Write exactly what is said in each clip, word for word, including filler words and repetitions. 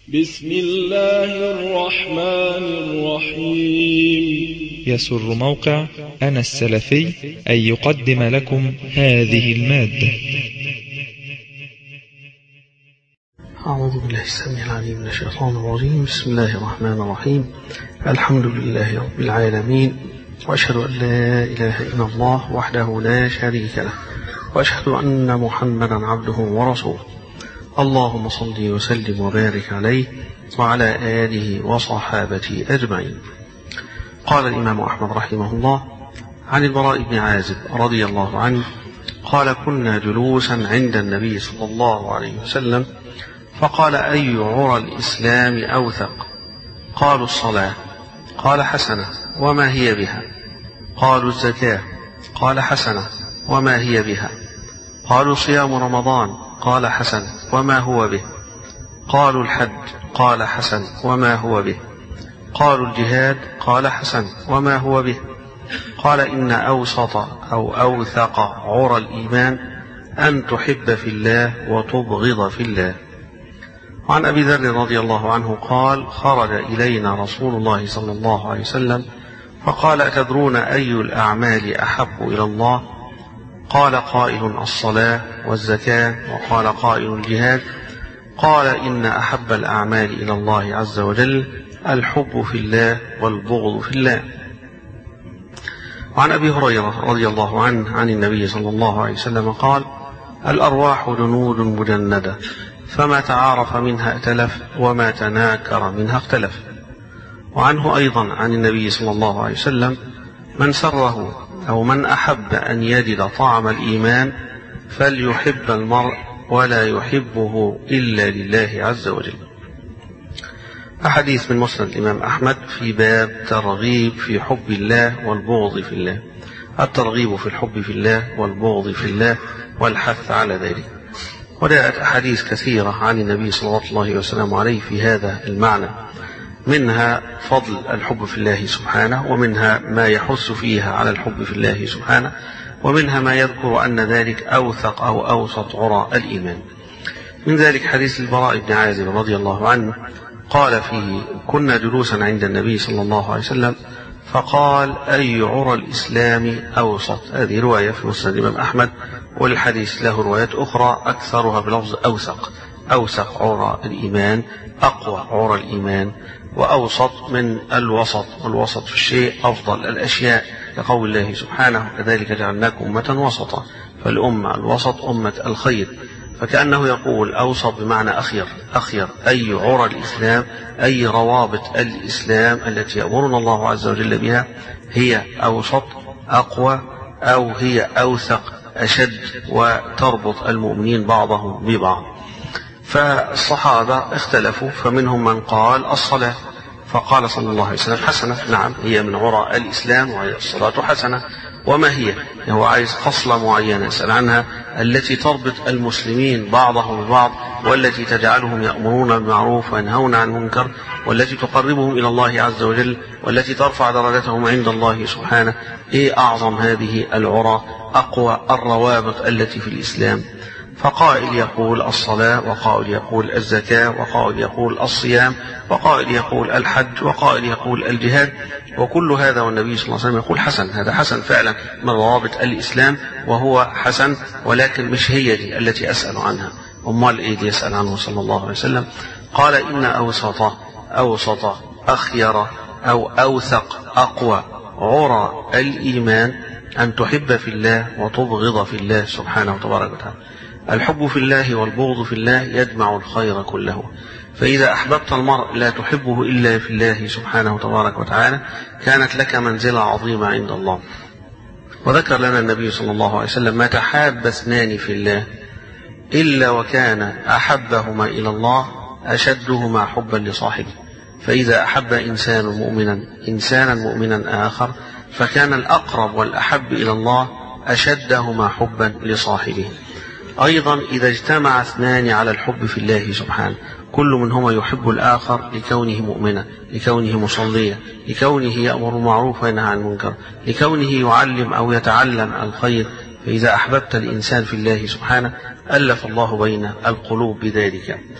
بسم الله الرحمن الرحيم. يسر موقع أنا السلفي أن يقدم لكم هذه المادة. أعوذ بالله السميع العليم من الشيطان الرجيم. بسم الله الرحمن الرحيم. الحمد لله رب العالمين، وأشهد أن لا إله إلا الله وحده لا شريك له، وأشهد أن محمدا عبده ورسوله. اللهم صل وسلم وبارك عليه وعلى آله وصحابته أجمعين. قال الإمام أحمد رحمه الله عن البراء بن عازب رضي الله عنه قال: كنا جلوسا عند النبي صلى الله عليه وسلم فقال: أي عرى الإسلام أوثق؟ قالوا: الصلاة. قال: حسنة، وما هي بها؟ قالوا: الزكاة. قال: حسنة، وما هي بها؟ قالوا: صيام رمضان. قال: حسن، وما هو به؟ قالوا: الحج. قال: حسن، وما هو به؟ قالوا: الجهاد. قال: حسن، وما هو به؟ قال: إن أوسط أو أوثق عرى الإيمان أن تحب في الله وتبغض في الله. وعن أبي ذر رضي الله عنه قال: خرج إلينا رسول الله صلى الله عليه وسلم فقال: أتدرون أي الأعمال أحب إلى الله؟ قال قائل: الصلاة والزكاة. وقال قائل: الجهاد. قال: إن أحب الأعمال إلى الله عز وجل الحب في الله والبغض في الله. وعن أبي هريرة رضي الله عنه عن النبي صلى الله عليه وسلم قال: الأرواح جنود مجندة، فما تعارف منها ائتلف، وما تناكر منها اختلف. وعنه أيضا عن النبي صلى الله عليه وسلم: من سره أو من أحب أن يجد طعم الإيمان فليحب المرء ولا يحبه إلا لله عز وجل. أحاديث من مسند الإمام أحمد في باب ترغيب في حب الله والبغض في الله، الترغيب في الحب في الله والبغض في الله والحث على ذلك. وجاءت أحاديث كثيرة عن النبي صلى الله عليه وسلم عليه في هذا المعنى، منها فضل الحب في الله سبحانه، ومنها ما يحث فيها على الحب في الله سبحانه، ومنها ما يذكر أن ذلك أوثق أو أوسط عرى الإيمان. من ذلك حديث البراء بن عازب رضي الله عنه قال فيه: كنا جلوسا عند النبي صلى الله عليه وسلم فقال: أي عرى الإسلام أوسط؟ هذه رواية في مسند الإمام أحمد، والحديث له روايات أخرى أكثرها بلفظ أوثق. أوثق عرى الإيمان، أقوى عرى الإيمان، وأوسط من الوسط، والوسط في الشيء أفضل الأشياء، لقول الله سبحانه: كذلك جعلناكم أمة وسطا. فالأمة الوسط أمة الخير، فكأنه يقول أوسط بمعنى أخير. أخير أي عرى الإسلام، أي روابط الإسلام التي يأمرنا الله عز وجل بها هي أوسط، أقوى، أو هي أوثق، أشد، وتربط المؤمنين بعضهم ببعض. فالصحابة اختلفوا، فمنهم من قال: الصلاة. فقال صلى الله عليه وسلم: حسنة، نعم، هي من عرى الإسلام، وهي الصلاة حسنة. وما هي؟ هو عايز خصلة معينة يسأل عنها، التي تربط المسلمين بعضهم ببعض، والتي تجعلهم يأمرون بالمعروف وينهون عن المنكر، والتي تقربهم إلى الله عز وجل، والتي ترفع درجتهم عند الله سبحانه. إيه أعظم هذه العرى، أقوى الروابط التي في الإسلام؟ فقائل يقول الصلاة، وقائل يقول الزكاة، وقائل يقول الصيام، وقائل يقول الحج، وقائل يقول الجهاد. وكل هذا والنبي صلى الله عليه وسلم يقول حسن. هذا حسن فعلا من روابط الإسلام، وهو حسن، ولكن مش هي دي التي أسأل عنها. أمال إيه دي يسأل عنه صلى الله عليه وسلم؟ قال: إن أوسط أوسط أخير أو أوثق أقوى عرى الإيمان أن تحب في الله وتبغض في الله سبحانه وتبارك وتعالى. الحب في الله والبغض في الله يجمع الخير كله. فإذا أحببت المرء لا تحبه إلا في الله سبحانه وتبارك وتعالى كانت لك منزلة عظيمة عند الله. وذكر لنا النبي صلى الله عليه وسلم: ما تحاب اثنان في الله إلا وكان أحبهما إلى الله أشدهما حبا لصاحبه. فإذا أحب إنسان مؤمنا إنسانا مؤمنا آخر فكان الأقرب والأحب إلى الله أشدهما حبا لصاحبه. أيضا إذا اجتمع اثنان على الحب في الله سبحانه، كل منهما يحب الآخر لكونه مؤمنا، لكونه مصليا، لكونه يأمر بالمعروف وينهى عن المنكر، لكونه يعلم أو يتعلم الخير، فإذا أحببت الإنسان في الله سبحانه ألف الله بين القلوب بذلك.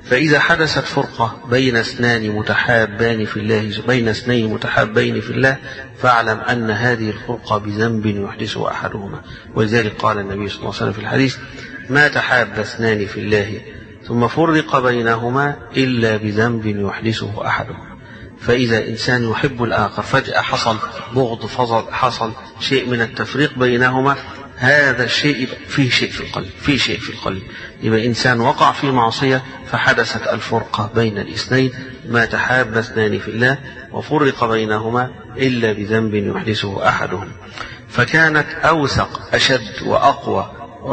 فإذا حدثت فرقة بين اثنان متحابان في الله بين اثنين متحابين في الله فاعلم أن هذه الفرقة بذنب يحدثه أحدهما. ولذلك قال النبي صلى الله عليه وسلم في الحديث: ما تحاب اثنان في الله ثم فرق بينهما إلا بذنب يحدثه أحدهما. فإذا إنسان يحب الآخر فجأة حصل بغض، فضل حصل شيء من التفريق بينهما، هذا الشيء فيه شيء في القلب، فيه شيء في القلب. يبقى إنسان وقع في معصية فحدثت الفرقة بين الاثنين، ما تحاب اثنان في الله وفرق بينهما إلا بذنب يحدثه أحدهم. فكانت أوثق أشد وأقوى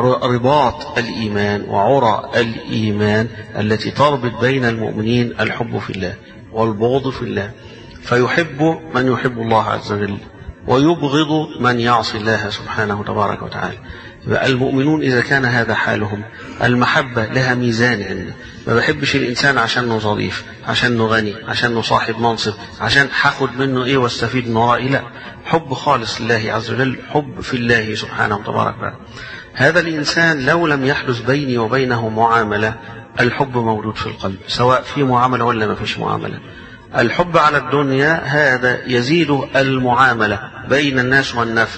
رباط الإيمان وعرى الإيمان التي تربط بين المؤمنين الحب في الله والبغض في الله، فيحب من يحب الله عز وجل ويبغض من يعصي الله سبحانه تبارك وتعالى. المؤمنون إذا كان هذا حالهم المحبة لها ميزان عنده، ما بحبش الإنسان عشان ظريف، عشان غني، عشان صاحب منصب، عشان حاخد منه إيه واستفيد من ورائه، لا، حب خالص لله عز وجل، حب في الله سبحانه تبارك وتعالى. هذا الإنسان لو لم يحدث بيني وبينه معاملة، الحب موجود في القلب سواء في معاملة ولا ما فيش معاملة. الحب على الدنيا هذا يزيد المعاملة بين الناس والنفع،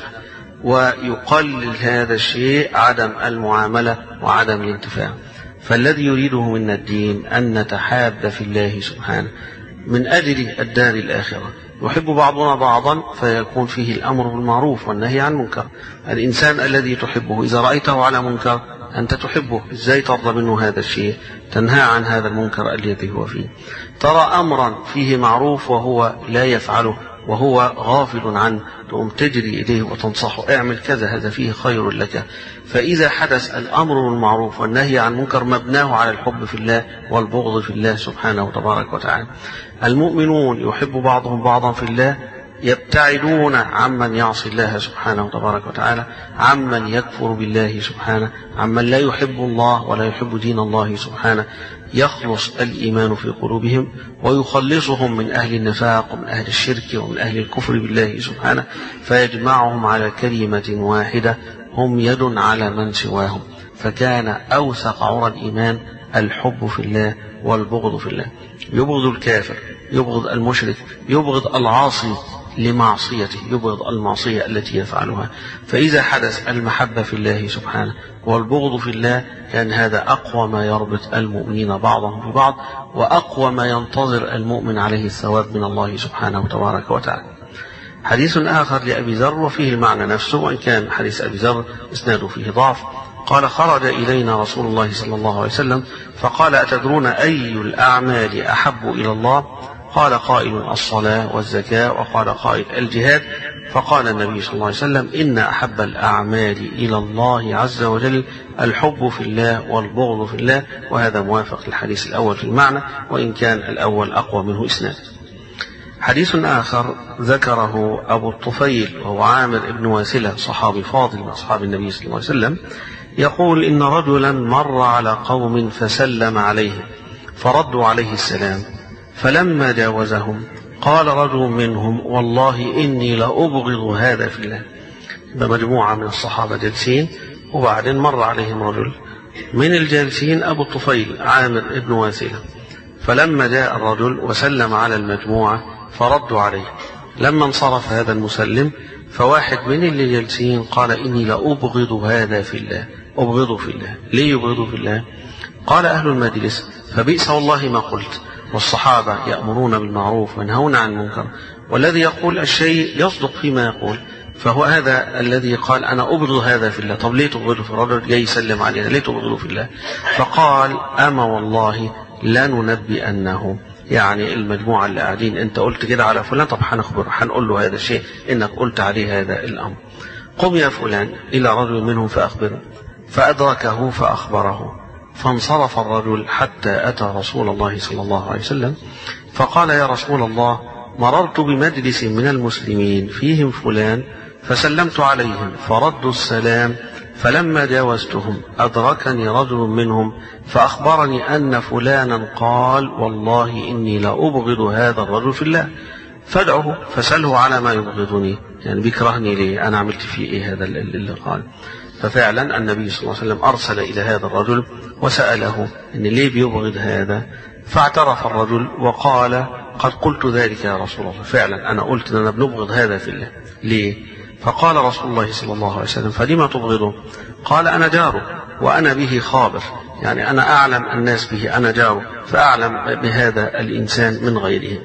ويقلل هذا الشيء عدم المعاملة وعدم الانتفاع. فالذي يريده منا الدين أن نتحاب في الله سبحانه من أجل الدار الآخرة، يحب بعضنا بعضا فيكون فيه الأمر بالمعروف والنهي عن المنكر. الإنسان الذي تحبه إذا رأيته على منكر أنت تحبه، إزاي ترضى منه هذا الشيء؟ تنهى عن هذا المنكر الذي هو فيه. ترى أمرا فيه معروف وهو لا يفعله وهو غافل عنه، تقوم تجري إليه وتنصحه: اعمل كذا، هذا فيه خير لك. فإذا حدث الأمر بالمعروف والنهي عن المنكر مبناه على الحب في الله والبغض في الله سبحانه تبارك وتعالى. المؤمنون يحب بعضهم بعضا في الله، يبتعدون عمن يعصي الله سبحانه تبارك وتعالى، عمن يكفر بالله سبحانه، عمن لا يحب الله ولا يحب دين الله سبحانه. يخلص الإيمان في قلوبهم ويخلصهم من أهل النفاق ومن أهل الشرك ومن أهل الكفر بالله سبحانه، فيجمعهم على كلمة واحدة هم يد على من سواهم. فكان أوثق عرى الإيمان الحب في الله والبغض في الله. يبغض الكافر، يبغض المشرك، يبغض العاصي لمعصيته، يبغض المعصية التي يفعلها. فإذا حدث المحبة في الله سبحانه والبغض في الله كان هذا أقوى ما يربط المؤمنين بعضهم ببعض، وأقوى ما ينتظر المؤمن عليه الثواب من الله سبحانه تبارك وتعالى. حديث آخر لأبي ذر وفيه المعنى نفسه، وإن كان حديث أبي ذر إسناده فيه ضعف. قال: خرج إلينا رسول الله صلى الله عليه وسلم فقال: أتدرون أي الأعمال أحب إلى الله؟ قال قائل: الصلاة والزكاة. وقال قائل: الجهاد. فقال النبي صلى الله عليه وسلم: إن أحب الأعمال إلى الله عز وجل الحب في الله والبغض في الله. وهذا موافق للحديث الأول في المعنى، وإن كان الأول أقوى منه إسناد. حديث آخر ذكره أبو الطفيل وهو عامر بن واسلة، صحابي فاضل من أصحاب النبي صلى الله عليه وسلم، يقول: إن رجلا مر على قوم فسلم عليه فردوا عليه السلام، فلما جاوزهم قال رجل منهم: والله إني لأبغض هذا في الله. بمجموعة من الصحابة جالسين، وبعدين مر عليهم رجل من الجالسين أبو الطفيل عامر بن واسلة، فلما جاء الرجل وسلم على المجموعة فردوا عليه. لما انصرف هذا المسلم فواحد من اللي جالسين قال: إني لأبغض هذا في الله. أبغض في الله. ليه يبغض في الله؟ قال أهل المجلس: فبئس والله ما قلت. والصحابة يأمرون بالمعروف وينهون عن المنكر، والذي يقول الشيء يصدق فيما يقول. فهو هذا الذي قال: أنا أبغض هذا في الله. طب ليه تبغضه في الرجل جاي يسلم علينا، ليه تبغضه في الله؟ فقال: أما والله لا ننبئنه، يعني المجموعة اللي قاعدين أنت قلت كده على فلان، طب هنخبر هنقول له هذا الشيء إنك قلت عليه هذا الأمر. قم يا فلان إلى رجل منهم فأخبره. فأدركه فأخبره، فانصرف الرجل حتى أتى رسول الله صلى الله عليه وسلم فقال: يا رسول الله، مررت بمجلس من المسلمين فيهم فلان فسلمت عليهم فردوا السلام، فلما جاوزتهم أدركني رجل منهم فأخبرني أن فلانا قال: والله إني لأبغض هذا الرجل في الله، فادعه فسأله على ما يبغضني، يعني بيكرهني ليه، أنا عملت فيه إيه هذا اللي قال. ففعلا النبي صلى الله عليه وسلم أرسل إلى هذا الرجل وسأله إن ليه بيبغض هذا، فاعترف الرجل وقال قد قلت ذلك يا رسول الله، فعلا أنا قلت أن أنا بنبغض هذا في الله. ليه؟ فقال رسول الله صلى الله عليه وسلم فلما تبغضه؟ قال أنا جاره وأنا به خابر، يعني أنا أعلم الناس به، أنا جاره فأعلم بهذا الإنسان من غيره.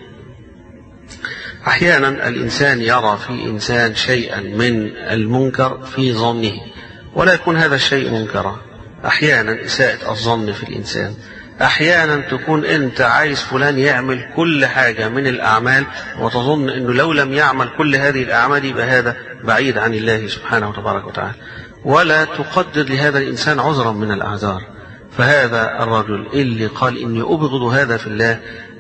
أحيانا الإنسان يرى في إنسان شيئا من المنكر في ظنه ولا يكون هذا الشيء منكرا. أحيانا إساءة الظن في الإنسان، أحيانا تكون أنت عايز فلان يعمل كل حاجة من الأعمال وتظن أنه لو لم يعمل كل هذه الأعمال يبقى هذا بعيد عن الله سبحانه وتبارك وتعالى، ولا تقدر لهذا الإنسان عذرا من الأعذار. فهذا الرجل اللي قال إني أبغض هذا في الله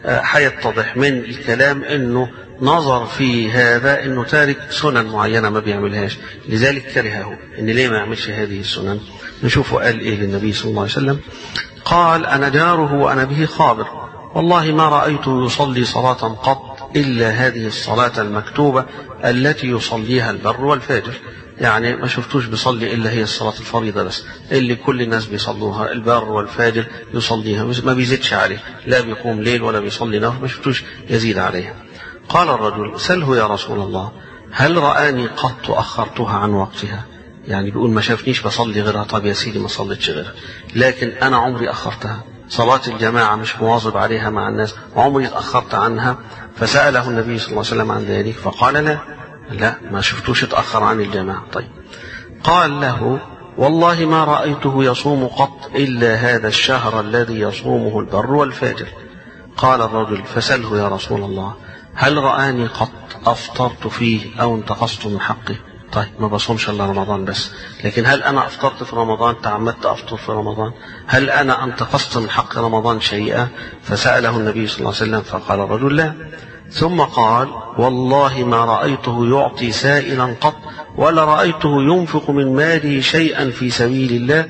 حيتضح من الكلام أنه نظر في هذا أنه تارك سنن معينة ما بيعملهاش، لذلك كرهه إن ليه ما يعملش هذه السنن. نشوفه قال إيه للنبي صلى الله عليه وسلم، قال أنا جاره وأنا به خابر، والله ما رأيته يصلي صلاة قط إلا هذه الصلاة المكتوبة التي يصليها البر والفاجر، يعني ما شفتوش بيصلي إلا هي الصلاة الفريضة بس اللي كل الناس بيصلوها، البر والفاجر يصليها ما بيزيدش عليه، لا بيقوم ليل ولا بيصلي نفل، ما شفتوش يزيد عليها. قال الرجل سله يا رسول الله هل رآني قط أخرتها عن وقتها؟ يعني بيقول ما شافنيش بصلي غيرها. طب يا سيدي ما صليتش غيرها، لكن أنا عمري أخرتها، صلاة الجماعة مش مواظب عليها مع الناس، عمري اتأخرت عنها. فسأله النبي صلى الله عليه وسلم عن ذلك فقال لا لا ما شفتوش اتأخر عن الجماعة. طيب قال له والله ما رأيته يصوم قط إلا هذا الشهر الذي يصومه البر والفاجر. قال الرجل فسله يا رسول الله هل رآني قط أفطرت فيه أو انتقصت من حقه؟ طيب ما بصومش الا رمضان بس، لكن هل انا افطرت في رمضان، تعمدت افطر في رمضان؟ هل انا انتقصت من حق رمضان شيئا؟ فسأله النبي صلى الله عليه وسلم فقال الرجل لا. ثم قال والله ما رأيته يعطي سائلا قط ولا رأيته ينفق من ماله شيئا في سبيل الله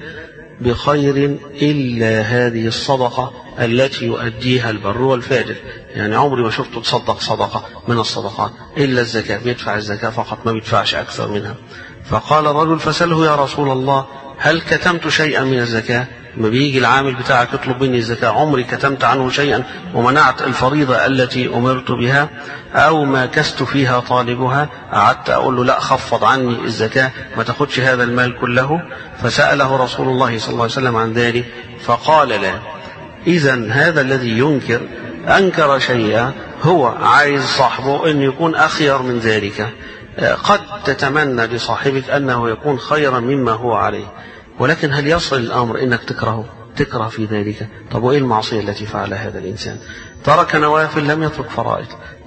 بخير إلا هذه الصدقة التي يؤديها البر والفاجر، يعني عمري ما شفته تصدق صدقة من الصدقات إلا الزكاة، بيدفع الزكاة فقط ما بيدفعش أكثر منها. فقال الرجل فسأله يا رسول الله هل كتمت شيئا من الزكاة؟ ما بيجي العامل بتاعك يطلب مني الزكاة عمري كتمت عنه شيئا ومنعت الفريضة التي أمرت بها أو ما كست فيها طالبها، قعدت أقول له لا خفض عني الزكاة ما تاخدش هذا المال كله؟ فسأله رسول الله صلى الله عليه وسلم عن ذلك فقال لا. إذن هذا الذي ينكر أنكر شيئا هو عايز صاحبه أن يكون أخير من ذلك. قد تتمنى لصاحبك أنه يكون خيرا مما هو عليه، ولكن هل يصل الأمر إنك تكرهه تكره في ذلك؟ طب وإيه المعصية التي فعل هذا الإنسان؟ ترك نوافل لم يترك فرائض.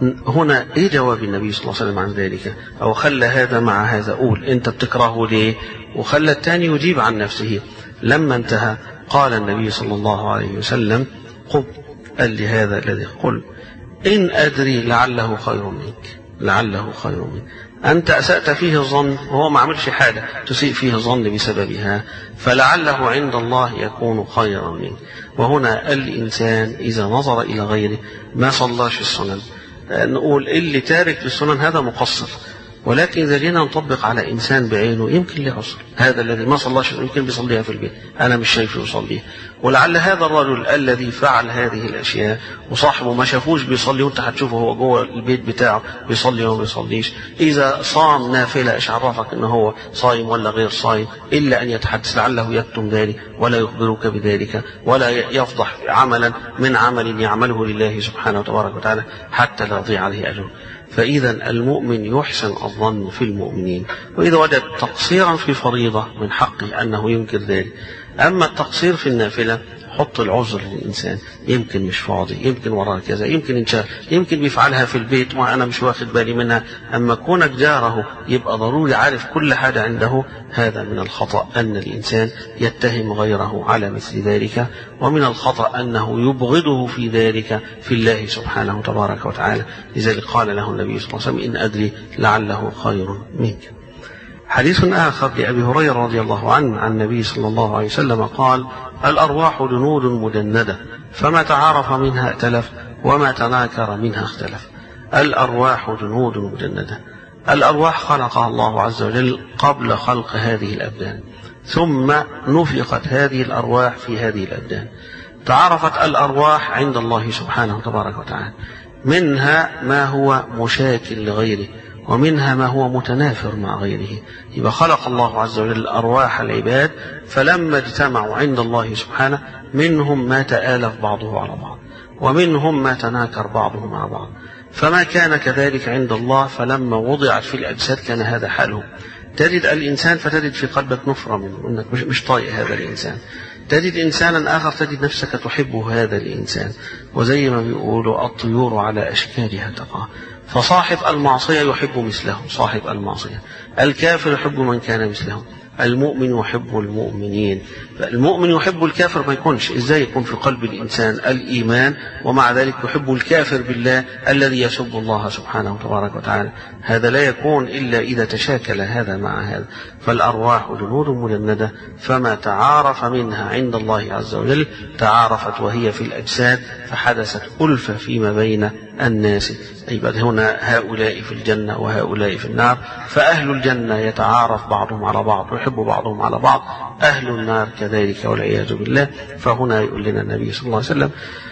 هنا إيه جواب النبي صلى الله عليه وسلم عن ذلك؟ أو خلى هذا مع هذا قول أنت بتكرهه ليه، وخلى الثاني يجيب عن نفسه. لما انتهى قال النبي صلى الله عليه وسلم قم، قال لهذا الذي قل إن أدري لعله خير منك، لعله خير منك، أنت أسأت فيه الظن وهو ما عملش حاجة تسيء فيه الظن بسببها، فلعله عند الله يكون خيرا منك. وهنا الإنسان إذا نظر إلى غيره ما صلاش السنن نقول اللي تارك للسنن هذا مقصر، ولكن إذا جينا نطبق على إنسان بعينه يمكن له عذر، هذا الذي ما صلاش يمكن بيصليها في البيت أنا مش شايفه يصليها، ولعل هذا الرجل الذي فعل هذه الأشياء وصاحبه ما شافوش بيصلي وأنت هتشوفه هو جوه البيت بتاعه بيصلي وما بيصليش، إذا صام نافلة إيش عرفك إنه هو صايم ولا غير صايم؟ إلا أن يتحدث لعله يكتم ذلك ولا يخبرك بذلك ولا يفضح عملا من عمل يعمله لله سبحانه وتبارك وتعالى حتى لا يضيع عليه أجر. فإذا المؤمن يحسن الظن في المؤمنين، وإذا وجد تقصيرا في فريضة من حقه أنه ينكر ذلك. أما التقصير في النافلة حط العذر للإنسان، يمكن مش فاضي، يمكن وراه كذا، يمكن إنشاء، يمكن بيفعلها في البيت وأنا مش واخد بالي منها. أما كونك جاره يبقى ضروري عارف كل حاجة عنده، هذا من الخطأ أن الإنسان يتهم غيره على مثل ذلك، ومن الخطأ أنه يبغضه في ذلك في الله سبحانه وتبارك وتعالى. لذلك قال له النبي صلى الله عليه وسلم إن أدري لعله خير منك. حديث آخر لأبي هريرة رضي الله عنه عن النبي صلى الله عليه وسلم قال الأرواح جنود مجندة فما تعارف منها ائتلف وما تناكر منها اختلف. الأرواح جنود مجندة، الأرواح خلقها الله عز وجل قبل خلق هذه الأبدان، ثم نفقت هذه الأرواح في هذه الأبدان. تعرفت الأرواح عند الله سبحانه تبارك وتعالى، منها ما هو مشاكل لغيره، ومنها ما هو متنافر مع غيره. يبقى خلق الله عز وجل أرواح العباد، فلما اجتمعوا عند الله سبحانه منهم ما تآلف بعضه على بعض، ومنهم ما تناكر بعضه مع بعض. فما كان كذلك عند الله، فلما وضعت في الأجساد كان هذا حاله. تجد الإنسان فتجد في قلبك نفرة منه، إنك مش, مش طايق هذا الإنسان. تجد إنسانا آخر تجد نفسك تحب هذا الإنسان. وزي ما بيقولوا الطيور على أشكالها تقع. فصاحب المعصية يحب مثله صاحب المعصية، الكافر يحب من كان مثله، المؤمن يحب المؤمنين. المؤمن يحب الكافر، ما يكونش إزاي يكون في قلب الإنسان الإيمان ومع ذلك يحب الكافر بالله الذي يسب الله سبحانه تبارك وتعالى؟ هذا لا يكون إلا إذا تشاكل هذا مع هذا. فالأرواح جنود مجندة، فما تعارف منها عند الله عز وجل تعارفت وهي في الأجساد، فحدثت ألفة فيما بين الناس. أي بعد هنا هؤلاء في الجنة وهؤلاء في النار، فأهل الجنة يتعارف بعضهم على بعض ويحب بعضهم على بعض، أهل النار كذلك والعياذ بالله. فهنا يقول لنا النبي صلى الله عليه وسلم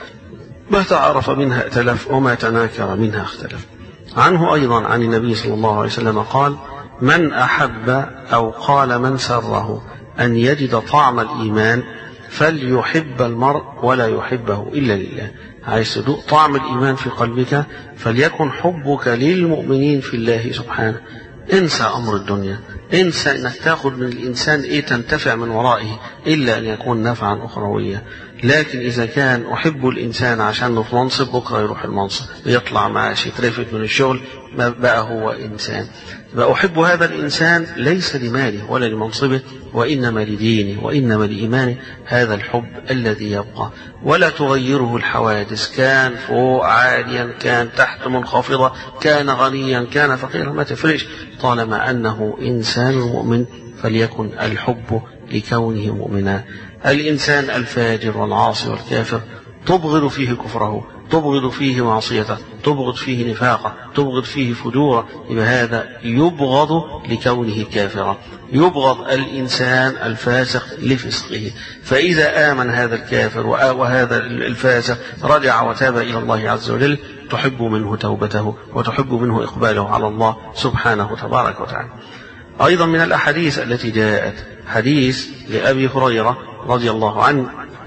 ما تعارف منها ائتلف وما تناكر منها اختلف. عنه أيضا عن النبي صلى الله عليه وسلم قال: من أحب أو قال من سره أن يجد طعم الإيمان فليحب المرء ولا يحبه إلا لله. عايز تدوق طعم الإيمان في قلبك، فليكن حبك للمؤمنين في الله سبحانه. انسى أمر الدنيا، انسى أنك تأخذ من الإنسان إيه تنتفع من ورائه إلا أن يكون نفعا أخرويا. لكن إذا كان أحب الإنسان عشان في منصب، بكرة يروح المنصب يطلع معاش يترفد من الشغل، ما بقى هو إنسان. بقى أحب هذا الإنسان ليس لماله ولا لمنصبه، وإنما لدينه وإنما لإيمانه. هذا الحب الذي يبقى ولا تغيره الحوادث، كان فوق عاليا، كان تحت منخفضة، كان غنيا، كان فقيرا، ما تفرش طالما أنه إنسان مؤمن. فليكن الحب لكونه مؤمنا. الإنسان الفاجر والعاصي والكافر تبغض فيه كفره، تبغض فيه معصيته، تبغض فيه نفاقه، تبغض فيه فجوره، يبقى هذا يبغض لكونه كافرا. يبغض الإنسان الفاسق لفسقه. فإذا آمن هذا الكافر وهذا الفاسق رجع وتاب إلى الله عز وجل، تحب منه توبته وتحب منه إقباله على الله سبحانه تبارك وتعالى. أيضا من الأحاديث التي جاءت حديث لأبي هريرة رضي الله عنه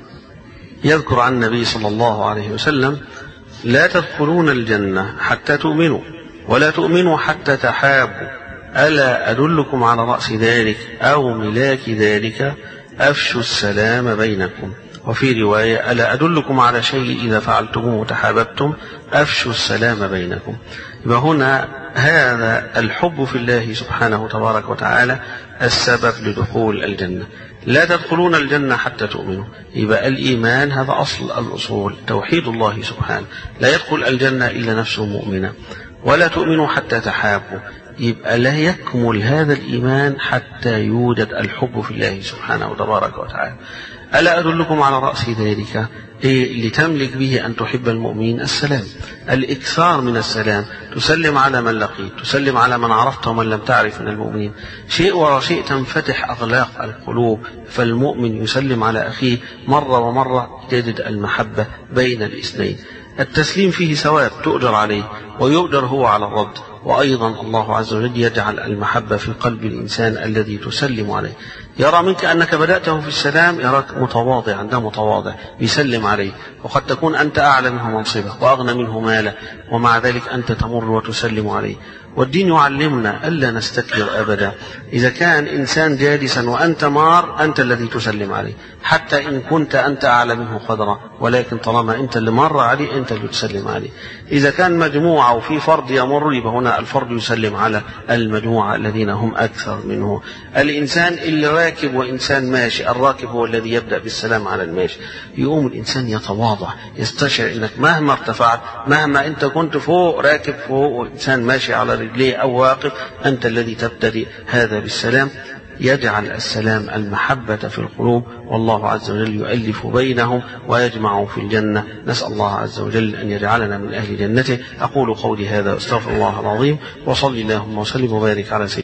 يذكر عن النبي صلى الله عليه وسلم: لا تدخلون الجنة حتى تؤمنوا، ولا تؤمنوا حتى تحابوا، ألا أدلكم على رأس ذلك أو ملاك ذلك؟ أفشوا السلام بينكم. وفي رواية: ألا أدلكم على شيء إذا فعلتموه تحاببتم؟ أفشوا السلام بينكم. يبقى هنا هذا الحب في الله سبحانه تبارك وتعالى السبب لدخول الجنة. لا تدخلون الجنة حتى تؤمنوا، يبقى الإيمان هذا أصل الأصول، توحيد الله سبحانه. لا يدخل الجنة إلا نفسه مؤمنة. ولا تؤمنوا حتى تحابوا، يبقى لا يكمل هذا الإيمان حتى يوجد الحب في الله سبحانه تبارك وتعالى. ألا أدلكم على رأس ذلك؟ إيه لتملك به أن تحب المؤمنين؟ السلام، الإكثار من السلام، تسلم على من لقيت، تسلم على من عرفت ومن لم تعرف من المؤمنين. شيء وراء شيء تنفتح أغلاق القلوب، فالمؤمن يسلم على أخيه مرة ومرة تجد المحبة بين الاثنين. التسليم فيه ثواب تؤجر عليه ويؤجر هو على الرد. وأيضا الله عز وجل يجعل المحبة في قلب الإنسان الذي تسلم عليه. يرى منك أنك بدأته في السلام، يراك متواضع، عنده متواضع يسلم عليه، وقد تكون أنت أعلى منه منصبه وأغنى منه مالا، ومع ذلك أنت تمر وتسلم عليه. والدين يعلمنا ألا نستكبر أبدا. إذا كان إنسان جالسا وأنت مار، أنت الذي تسلم عليه، حتى إن كنت أنت أعلى منه قدرا، ولكن طالما أنت اللي مر عليه أنت اللي تسلم عليه. إذا كان مجموعة وفي فرد يمر، يبقى هنا الفرد يسلم على المجموعة الذين هم أكثر منه. الإنسان اللي راكب وإنسان ماشي، الراكب هو الذي يبدأ بالسلام على الماشي. يقوم الإنسان يتواضع، يستشعر أنك مهما ارتفعت، مهما أنت كنت فوق راكب فوق وإنسان ماشي على رجليه أو واقف، أنت الذي تبتدئ هذا بالسلام. يجعل السلام المحبة في القلوب، والله عز وجل يؤلف بينهم ويجمع في الجنة. نسأل الله عز وجل أن يجعلنا من أهل جنته. أقول قولي هذا واستغفر الله العظيم، وصلي اللهم وسلم وبارك على سيدنا